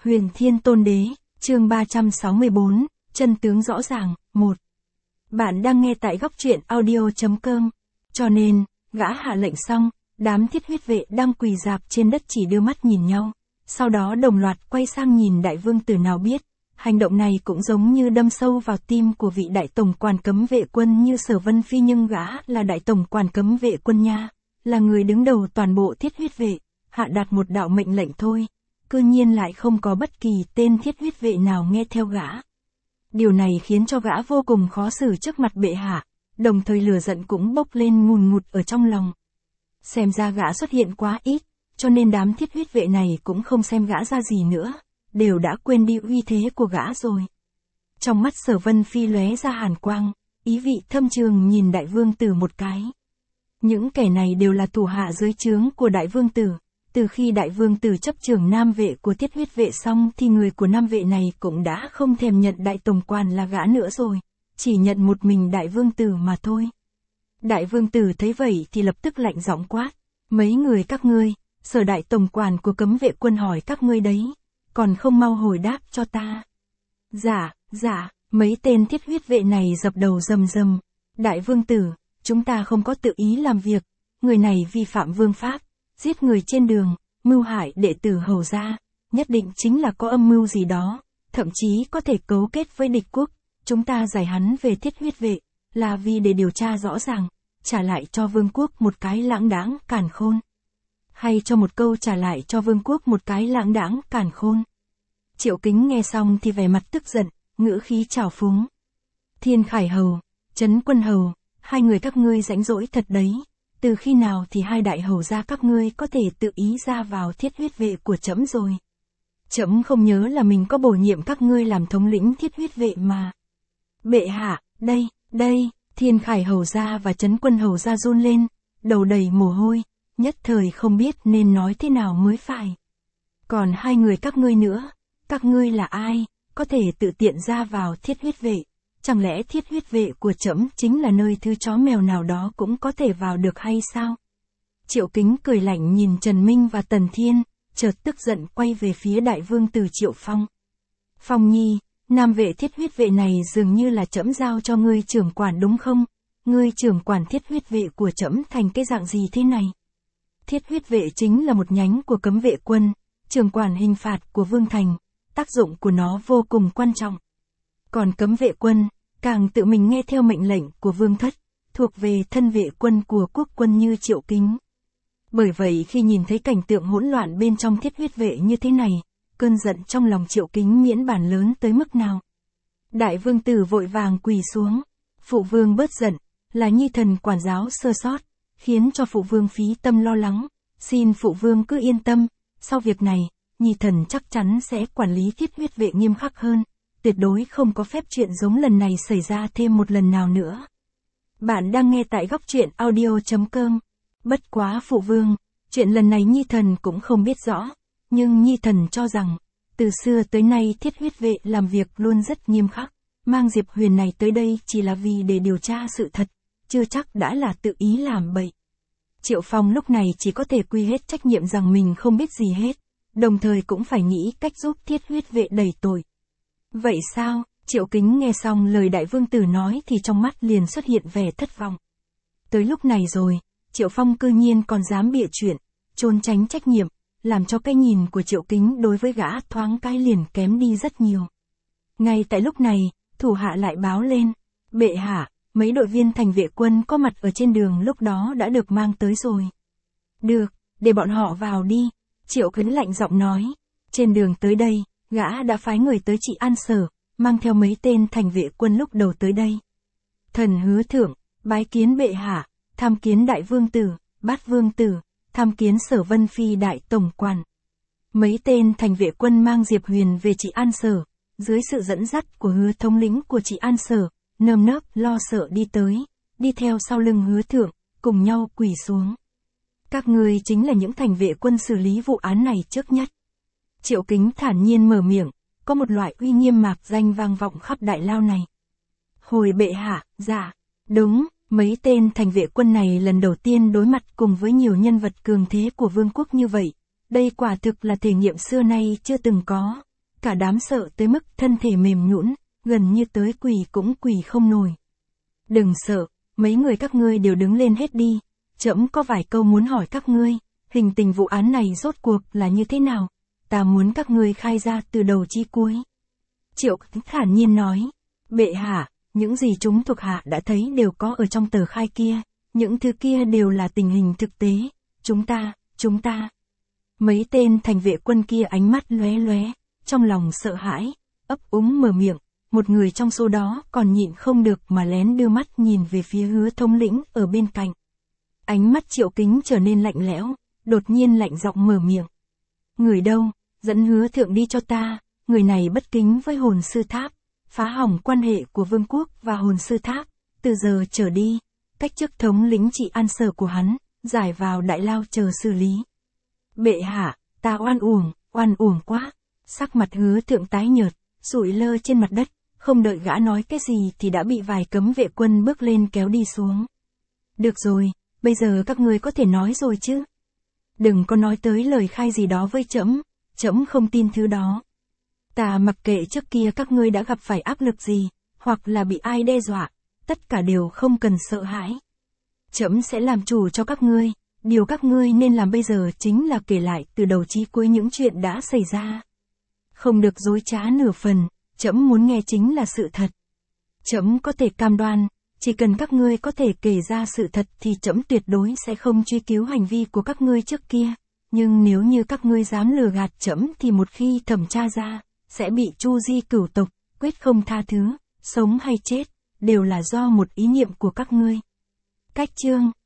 Huyền Thiên Tôn Đế, chương 364, chân tướng rõ ràng, 1. Bạn đang nghe tại góc truyện audio.com. Cho nên, gã hạ lệnh xong, đám thiết huyết vệ đang quỳ rạp trên đất chỉ đưa mắt nhìn nhau. Sau đó đồng loạt quay sang nhìn đại vương tử nào biết. Hành động này cũng giống như đâm sâu vào tim của vị đại tổng quản cấm vệ quân như Sở Vân Phi, nhưng gã là đại tổng quản cấm vệ quân nha, là người đứng đầu toàn bộ thiết huyết vệ, hạ đạt một đạo mệnh lệnh thôi, cư nhiên lại không có bất kỳ tên thiết huyết vệ nào nghe theo gã. Điều này khiến cho gã vô cùng khó xử trước mặt bệ hạ, đồng thời lửa giận cũng bốc lên ngùn ngụt ở trong lòng. Xem ra gã xuất hiện quá ít, cho nên đám thiết huyết vệ này cũng không xem gã ra gì nữa, đều đã quên đi uy thế của gã rồi. Trong mắt Sở Vân Phi lóe ra hàn quang, ý vị thâm trường nhìn đại vương tử một cái. Những kẻ này đều là thủ hạ dưới trướng của đại vương tử. Từ khi đại vương tử chấp trưởng nam vệ của thiết huyết vệ xong thì người của nam vệ này cũng đã không thèm nhận đại tổng quản là gã nữa rồi, chỉ nhận một mình đại vương tử mà thôi. Đại vương tử thấy vậy thì lập tức lạnh giọng quát, mấy người các ngươi, Sở đại tổng quản của cấm vệ quân hỏi các ngươi đấy, còn không mau hồi đáp cho ta. Dạ, mấy tên thiết huyết vệ này dập đầu rầm rầm. Đại vương tử, chúng ta không có tự ý làm việc, người này vi phạm vương pháp, giết người trên đường, mưu hại đệ tử hầu gia, nhất định chính là có âm mưu gì đó, thậm chí có thể cấu kết với địch quốc. Chúng ta giải hắn về thiết huyết vệ, là vì để điều tra rõ ràng, trả lại cho vương quốc một cái lãng đãng càn khôn. Hay cho một câu trả lại cho vương quốc một cái lãng đãng càn khôn. Triệu Kính nghe xong thì vẻ mặt tức giận, ngữ khí trào phúng. Thiên Khải Hầu, Trấn Quân Hầu, hai người các ngươi rãnh rỗi thật đấy. Từ khi nào thì hai đại hầu gia các ngươi có thể tự ý ra vào thiết huyết vệ của trẫm rồi? Trẫm không nhớ là mình có bổ nhiệm các ngươi làm thống lĩnh thiết huyết vệ mà. Bệ hạ, đây, Thiên Khải Hầu gia và Trấn Quân Hầu gia run lên, đầu đầy mồ hôi, nhất thời không biết nên nói thế nào mới phải. Còn hai người các ngươi nữa, các ngươi là ai, có thể tự tiện ra vào thiết huyết vệ? Chẳng lẽ thiết huyết vệ của trẫm chính là nơi thứ chó mèo nào đó cũng có thể vào được hay sao? Triệu Kính cười lạnh nhìn Trần Minh và Tần Thiên, chợt tức giận quay về phía đại vương tử Triệu Phong. Phong nhi, nam vệ thiết huyết vệ này dường như là trẫm giao cho ngươi trưởng quản đúng không? Ngươi trưởng quản thiết huyết vệ của trẫm thành cái dạng gì thế này? Thiết huyết vệ chính là một nhánh của cấm vệ quân, trưởng quản hình phạt của vương thành, tác dụng của nó vô cùng quan trọng. Còn cấm vệ quân, càng tự mình nghe theo mệnh lệnh của vương thất, thuộc về thân vệ quân của quốc quân như Triệu Kính. Bởi vậy khi nhìn thấy cảnh tượng hỗn loạn bên trong thiết huyết vệ như thế này, cơn giận trong lòng Triệu Kính miễn bàn lớn tới mức nào. Đại vương tử vội vàng quỳ xuống, phụ vương bớt giận, là nhi thần quản giáo sơ sót, khiến cho phụ vương phí tâm lo lắng, xin phụ vương cứ yên tâm, sau việc này, nhi thần chắc chắn sẽ quản lý thiết huyết vệ nghiêm khắc hơn. Tuyệt đối không có phép chuyện giống lần này xảy ra thêm một lần nào nữa. Bạn đang nghe tại góc truyện audio.com. Bất quá phụ vương, chuyện lần này nhi thần cũng không biết rõ, nhưng nhi thần cho rằng, từ xưa tới nay thiết huyết vệ làm việc luôn rất nghiêm khắc, mang Diệp Huyền này tới đây chỉ là vì để điều tra sự thật, chưa chắc đã là tự ý làm bậy. Triệu Phong lúc này chỉ có thể quy hết trách nhiệm rằng mình không biết gì hết, đồng thời cũng phải nghĩ cách giúp thiết huyết vệ đẩy tội. Vậy sao? Triệu Kính nghe xong lời đại vương tử nói thì trong mắt liền xuất hiện vẻ thất vọng. Tới lúc này rồi, Triệu Phong cư nhiên còn dám bịa chuyện, trốn tránh trách nhiệm, làm cho cái nhìn của Triệu Kính đối với gã thoáng cái liền kém đi rất nhiều. Ngay tại lúc này, thủ hạ lại báo lên, bệ hạ, mấy đội viên thành vệ quân có mặt ở trên đường lúc đó đã được mang tới rồi. Được, để bọn họ vào đi, Triệu Kính lạnh giọng nói, trên đường tới đây. Gã đã phái người tới Trị An Sở, mang theo mấy tên thành vệ quân lúc đầu tới đây. Thần hứa thượng, bái kiến bệ hạ, tham kiến đại vương tử, bát vương tử, tham kiến Sở Vân Phi đại tổng quản. Mấy tên thành vệ quân mang Diệp Huyền về Trị An Sở, dưới sự dẫn dắt của hứa thống lĩnh của Trị An Sở, nơm nớp lo sợ đi tới, đi theo sau lưng hứa thượng, cùng nhau quỳ xuống. Các ngươi chính là những thành vệ quân xử lý vụ án này trước nhất. Triệu Kính thản nhiên mở miệng, có một loại uy nghiêm mạc danh vang vọng khắp đại lao này. Hồi bệ hạ, dạ, đúng, mấy tên thành vệ quân này lần đầu tiên đối mặt cùng với nhiều nhân vật cường thế của vương quốc như vậy. Đây quả thực là thể nghiệm xưa nay chưa từng có. cả đám sợ tới mức thân thể mềm nhũn, gần như tới quỳ cũng quỳ không nổi. Đừng sợ, mấy người các ngươi đều đứng lên hết đi, trẫm có vài câu muốn hỏi các ngươi, hình tình vụ án này rốt cuộc là như thế nào, ta muốn các ngươi khai ra từ đầu chí cuối. Triệu thản nhiên nói, bệ hạ, những gì chúng thuộc hạ đã thấy đều có ở trong tờ khai kia, những thứ kia đều là tình hình thực tế, chúng ta. Mấy tên thành vệ quân kia ánh mắt lóe lóe, trong lòng sợ hãi, ấp úng mở miệng, một người trong số đó còn nhịn không được mà lén đưa mắt nhìn về phía Hứa thống lĩnh ở bên cạnh. Ánh mắt Triệu Kính trở nên lạnh lẽo, đột nhiên lạnh giọng mở miệng. Người đâu, dẫn Hứa thượng đi cho ta, người này bất kính với hồn sư tháp, phá hỏng quan hệ của vương quốc và hồn sư tháp, từ giờ trở đi, cách chức thống lĩnh trị an sở của hắn, giải vào đại lao chờ xử lý. Bệ hạ, ta oan uổng quá. Sắc mặt Hứa thượng tái nhợt, sụi lơ trên mặt đất, không đợi gã nói cái gì thì đã bị vài cấm vệ quân bước lên kéo đi xuống. Được rồi, bây giờ các ngươi có thể nói rồi chứ. Đừng có nói tới lời khai gì đó với trẫm không tin thứ đó. Ta mặc kệ trước kia các ngươi đã gặp phải áp lực gì, hoặc là bị ai đe dọa, tất cả đều không cần sợ hãi. Trẫm sẽ làm chủ cho các ngươi, điều các ngươi nên làm bây giờ chính là kể lại từ đầu chí cuối những chuyện đã xảy ra. Không được dối trá nửa phần, trẫm muốn nghe chính là sự thật. Trẫm có thể cam đoan, chỉ cần các ngươi có thể kể ra sự thật thì trẫm tuyệt đối sẽ không truy cứu hành vi của các ngươi trước kia. Nhưng nếu như các ngươi dám lừa gạt trẫm thì một khi thẩm tra ra, sẽ bị tru di cửu tộc, quyết không tha thứ, sống hay chết, đều là do một ý niệm của các ngươi. Cách chương